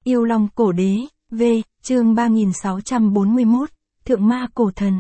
Yêu Long Cổ Đế, V, chương 3641, Thượng Ma Cổ Thần.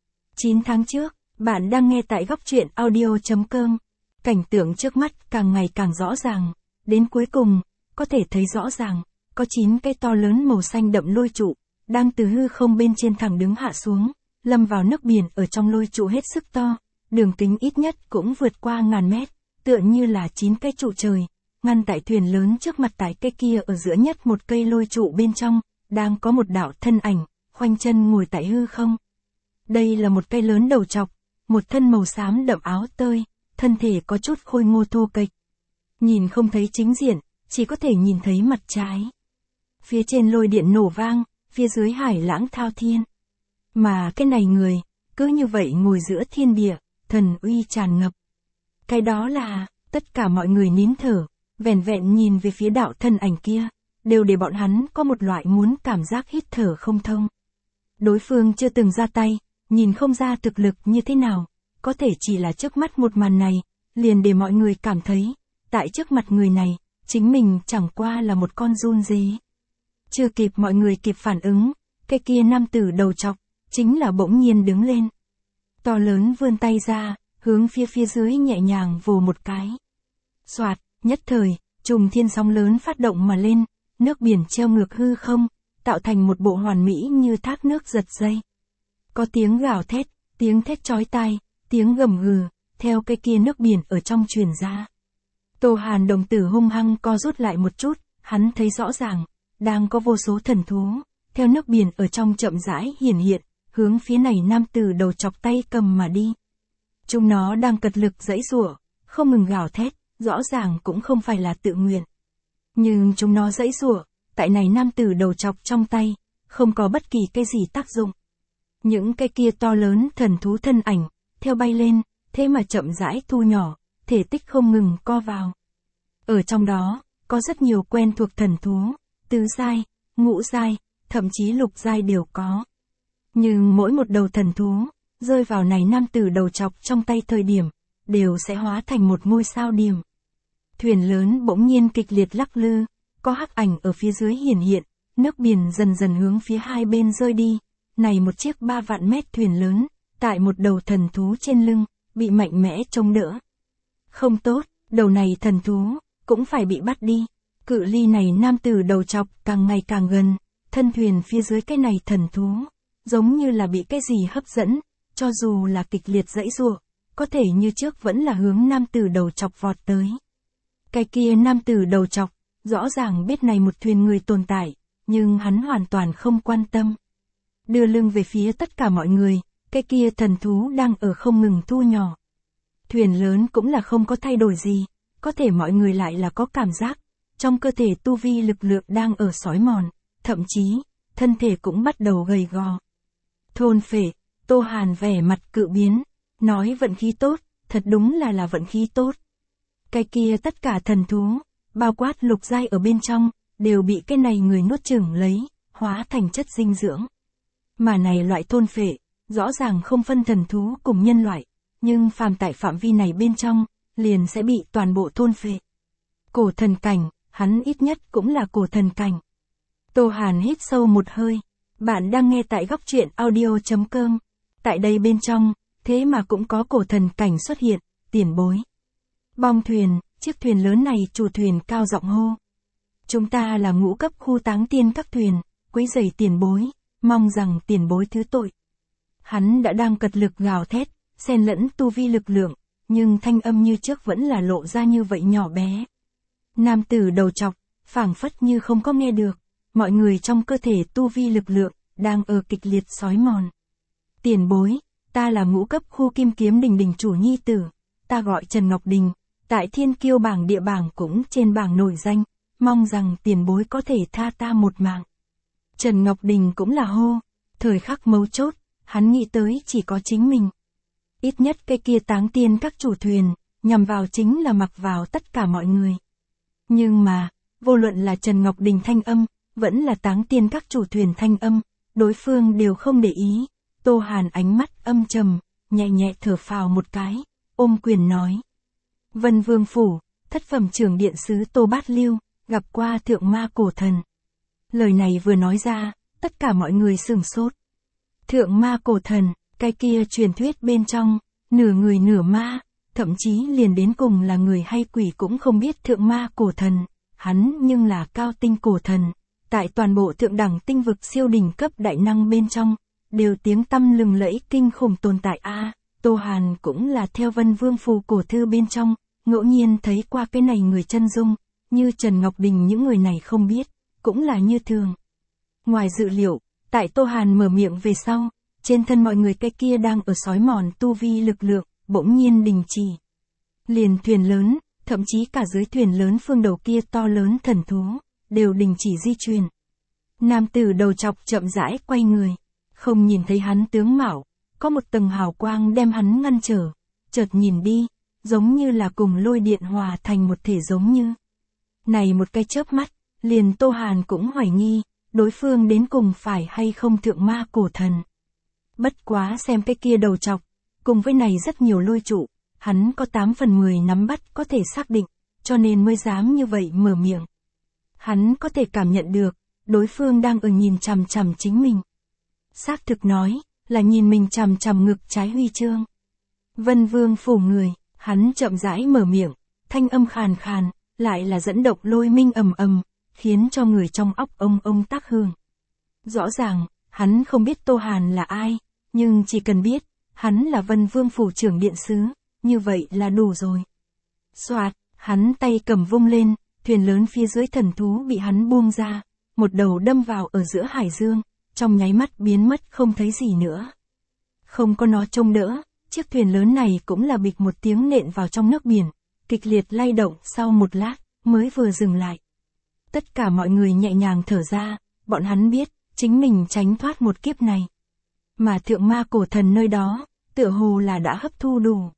9 tháng trước, bạn đang nghe tại góc truyện audio.com. Cảnh tượng trước mắt càng ngày càng rõ ràng. Đến cuối cùng, có thể thấy rõ ràng, có 9 cái to lớn màu xanh đậm lôi trụ, đang từ hư không bên trên thẳng đứng hạ xuống, lâm vào nước biển ở trong lôi trụ hết sức to, đường kính ít nhất cũng vượt qua ngàn mét, tựa như là 9 cái trụ trời, ngăn tại thuyền lớn trước mặt tại cây kia ở giữa nhất một cây lôi trụ bên trong, đang có một đạo thân ảnh, khoanh chân ngồi tại hư không. Đây là một cây lớn đầu trọc, một thân màu xám đậm áo tơi, thân thể có chút khôi ngô thô kệch. Nhìn không thấy chính diện, chỉ có thể nhìn thấy mặt trái. Phía trên lôi điện nổ vang, phía dưới hải lãng thao thiên. Mà cái này người, cứ như vậy ngồi giữa thiên địa, thần uy tràn ngập. Cái đó là, tất cả mọi người nín thở, vẻn vẹn nhìn về phía đạo thân ảnh kia, đều để bọn hắn có một loại muốn cảm giác hít thở không thông. Đối phương chưa từng ra tay, nhìn không ra thực lực như thế nào, có thể chỉ là trước mắt một màn này, liền để mọi người cảm thấy, tại trước mặt người này, chính mình chẳng qua là một con giun dế. Chưa kịp mọi người kịp phản ứng, cái kia nam tử đầu trọc, chính là bỗng nhiên đứng lên. To lớn vươn tay ra, hướng phía dưới nhẹ nhàng vồ một cái. Soạt, nhất thời, trùng thiên sóng lớn phát động mà lên, nước biển treo ngược hư không, tạo thành một bộ hoàn mỹ như thác nước giật dây. Có tiếng gào thét, tiếng thét chói tai, tiếng gầm gừ, theo cái kia nước biển ở trong truyền ra. Tô Hàn đồng tử hung hăng co rút lại một chút, hắn thấy rõ ràng, đang có vô số thần thú, theo nước biển ở trong chậm rãi hiển hiện, hướng phía này nam tử đầu chọc tay cầm mà đi. Chúng nó đang cật lực giãy giụa, không ngừng gào thét, rõ ràng cũng không phải là tự nguyện. Nhưng chúng nó giãy giụa, tại này nam tử đầu chọc trong tay, không có bất kỳ cái gì tác dụng. Những cái kia to lớn thần thú thân ảnh, theo bay lên, thế mà chậm rãi thu nhỏ, thể tích không ngừng co vào. Ở trong đó, có rất nhiều quen thuộc thần thú, tứ giai, ngũ giai, thậm chí lục giai đều có. Nhưng mỗi một đầu thần thú, rơi vào này nam tử đầu chọc trong tay thời điểm, đều sẽ hóa thành một ngôi sao điểm. Thuyền lớn bỗng nhiên kịch liệt lắc lư, có hắc ảnh ở phía dưới hiển hiện, nước biển dần dần hướng phía hai bên rơi đi. Này một chiếc 3 vạn mét thuyền lớn, tại một đầu thần thú trên lưng, bị mạnh mẽ chống đỡ. Không tốt, đầu này thần thú, cũng phải bị bắt đi. Cự ly này nam tử đầu chọc càng ngày càng gần, thân thuyền phía dưới cái này thần thú, giống như là bị cái gì hấp dẫn, cho dù là kịch liệt giãy giụa, có thể như trước vẫn là hướng nam tử đầu chọc vọt tới. Cái kia nam tử đầu chọc, rõ ràng biết này một thuyền người tồn tại, nhưng hắn hoàn toàn không quan tâm. Đưa lưng về phía tất cả mọi người, cái kia thần thú đang ở không ngừng thu nhỏ. Thuyền lớn cũng là không có thay đổi gì, có thể mọi người lại là có cảm giác, trong cơ thể tu vi lực lượng đang ở xói mòn, thậm chí, thân thể cũng bắt đầu gầy gò. Thôn phệ, Tô Hàn vẻ mặt cự biến, nói vận khí tốt, thật đúng là vận khí tốt. Cái kia tất cả thần thú, bao quát lục giai ở bên trong, đều bị cái này người nuốt chửng lấy, hóa thành chất dinh dưỡng. Mà này loại thôn phệ, rõ ràng không phân thần thú cùng nhân loại, nhưng phàm tại phạm vi này bên trong, liền sẽ bị toàn bộ thôn phệ. Cổ thần cảnh, hắn ít nhất cũng là cổ thần cảnh. Tô Hàn hít sâu một hơi, bạn đang nghe tại góc truyện audio.com. Tại đây bên trong, thế mà cũng có cổ thần cảnh xuất hiện, tiền bối. Bong thuyền, chiếc thuyền lớn này chủ thuyền cao giọng hô. Chúng ta là ngũ cấp khu táng tiên các thuyền, quấy rầy tiền bối, mong rằng tiền bối thứ tội. Hắn đã đang cật lực gào thét, xen lẫn tu vi lực lượng, nhưng thanh âm như trước vẫn là lộ ra như vậy nhỏ bé. Nam tử đầu chọc, phảng phất như không có nghe được, mọi người trong cơ thể tu vi lực lượng, đang ở kịch liệt xói mòn. Tiền bối, ta là ngũ cấp khu Kim Kiếm Đình đình chủ nhi tử, ta gọi Trần Ngọc Đình, tại Thiên Kiêu bảng địa bảng cũng trên bảng nổi danh, mong rằng tiền bối có thể tha ta một mạng. Trần Ngọc Đình cũng là hô, thời khắc mấu chốt, hắn nghĩ tới chỉ có chính mình. Ít nhất cái kia táng tiên các chủ thuyền, nhằm vào chính là mặc vào tất cả mọi người. Nhưng mà, vô luận là Trần Ngọc Đình thanh âm, vẫn là táng tiên các chủ thuyền thanh âm, đối phương đều không để ý. Tô Hàn ánh mắt âm trầm, nhẹ nhẹ thở phào một cái, ôm quyền nói. Vân Vương Phủ, thất phẩm trưởng điện sứ Tô Bát Lưu, gặp qua thượng ma cổ thần. Lời này vừa nói ra, tất cả mọi người sửng sốt. Thượng ma cổ thần, cái kia truyền thuyết bên trong, nửa người nửa ma, thậm chí liền đến cùng là người hay quỷ cũng không biết thượng ma cổ thần, hắn nhưng là cao tinh cổ thần, tại toàn bộ thượng đẳng tinh vực siêu đỉnh cấp đại năng bên trong, đều tiếng tăm lừng lẫy kinh khủng tồn tại a. Tô Hàn cũng là theo Vân Vương phù cổ thư bên trong, ngẫu nhiên thấy qua cái này người chân dung, như Trần Ngọc Đình những người này không biết, cũng là như thường. Ngoài dự liệu, tại Tô Hàn mở miệng về sau, trên thân mọi người cái kia đang ở sói mòn tu vi lực lượng, bỗng nhiên đình chỉ. Liền thuyền lớn, thậm chí cả dưới thuyền lớn phương đầu kia to lớn thần thú, đều đình chỉ di chuyển. Nam tử đầu chọc chậm rãi quay người, không nhìn thấy hắn tướng mạo, có một tầng hào quang đem hắn ngăn trở, chợt nhìn đi, giống như là cùng lôi điện hòa thành một thể giống như. Này một cái chớp mắt, liền Tô Hàn cũng hoài nghi, đối phương đến cùng phải hay không thượng ma cổ thần. Bất quá xem cái kia đầu chọc, cùng với này rất nhiều lôi trụ, hắn có 8 phần 10 nắm bắt có thể xác định, cho nên mới dám như vậy mở miệng. Hắn có thể cảm nhận được, đối phương đang ở nhìn chằm chằm chính mình. Xác thực nói, là nhìn mình chằm chằm ngực trái huy chương. Vân Vương phủ người, hắn chậm rãi mở miệng, thanh âm khàn khàn, lại là dẫn động lôi minh ầm ầm, khiến cho người trong óc ông tác hương. Rõ ràng, hắn không biết Tô Hàn là ai, nhưng chỉ cần biết, hắn là Vân Vương phủ trưởng điện sứ, như vậy là đủ rồi. Soạt, hắn tay cầm vung lên, thuyền lớn phía dưới thần thú bị hắn buông ra, một đầu đâm vào ở giữa hải dương, trong nháy mắt biến mất không thấy gì nữa. Không có nó trông đỡ, chiếc thuyền lớn này cũng là bịch một tiếng nện vào trong nước biển, kịch liệt lay động sau một lát, mới vừa dừng lại. Tất cả mọi người nhẹ nhàng thở ra, bọn hắn biết, chính mình tránh thoát một kiếp này. Mà thượng ma cổ thần nơi đó, tựa hồ là đã hấp thu đủ.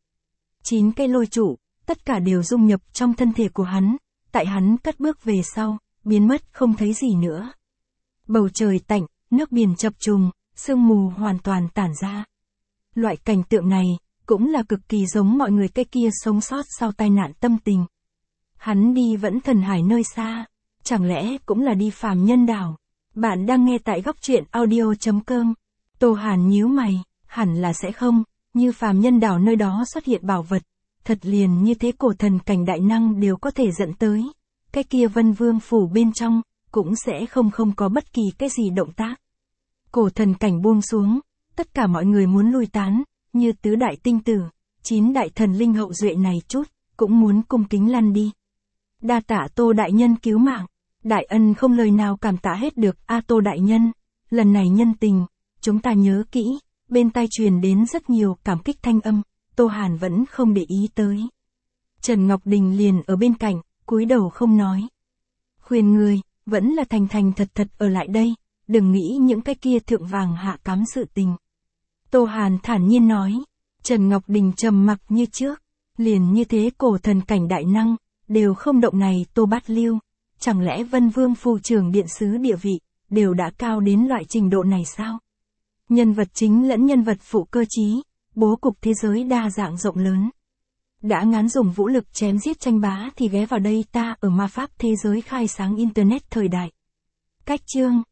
9 cây lôi trụ, tất cả đều dung nhập trong thân thể của hắn, tại hắn cất bước về sau, biến mất không thấy gì nữa. Bầu trời tạnh, nước biển chập trùng, sương mù hoàn toàn tản ra. Loại cảnh tượng này, cũng là cực kỳ giống mọi người cái kia sống sót sau tai nạn tâm tình. Hắn đi vẫn thần hải nơi xa, chẳng lẽ cũng là đi phàm nhân đảo. Bạn đang nghe tại góc truyện audio.com. Tô Hàn nhíu mày, hẳn là sẽ không, như phàm nhân đảo nơi đó xuất hiện bảo vật, thật liền như thế cổ thần cảnh đại năng đều có thể dẫn tới. Cái kia Vân Vương phủ bên trong, cũng sẽ không có bất kỳ cái gì động tác. Cổ thần cảnh buông xuống, tất cả mọi người muốn lui tán, như tứ đại tinh tử, 9 đại thần linh hậu duệ này chút, cũng muốn cung kính lăn đi. Đa tạ Tô đại nhân cứu mạng, đại ân không lời nào cảm tạ hết được. Tô đại nhân, lần này nhân tình, chúng ta nhớ kỹ. Bên tai truyền đến rất nhiều cảm kích thanh âm, Tô Hàn vẫn không để ý tới. Trần Ngọc Đình liền ở bên cạnh, cúi đầu không nói. Khuyên người, vẫn là thành thật ở lại đây, đừng nghĩ những cái kia thượng vàng hạ cám sự tình. Tô Hàn thản nhiên nói. Trần Ngọc Đình trầm mặc như trước, liền như thế cổ thần cảnh đại năng, đều không động này Tô Bát Lưu. Chẳng lẽ Vân Vương phù trưởng điện sứ địa vị, đều đã cao đến loại trình độ này sao? Nhân vật chính lẫn nhân vật phụ cơ trí, bố cục thế giới đa dạng rộng lớn. Đã ngán dùng vũ lực chém giết tranh bá thì ghé vào đây ta ở ma pháp thế giới khai sáng Internet thời đại. Cách chương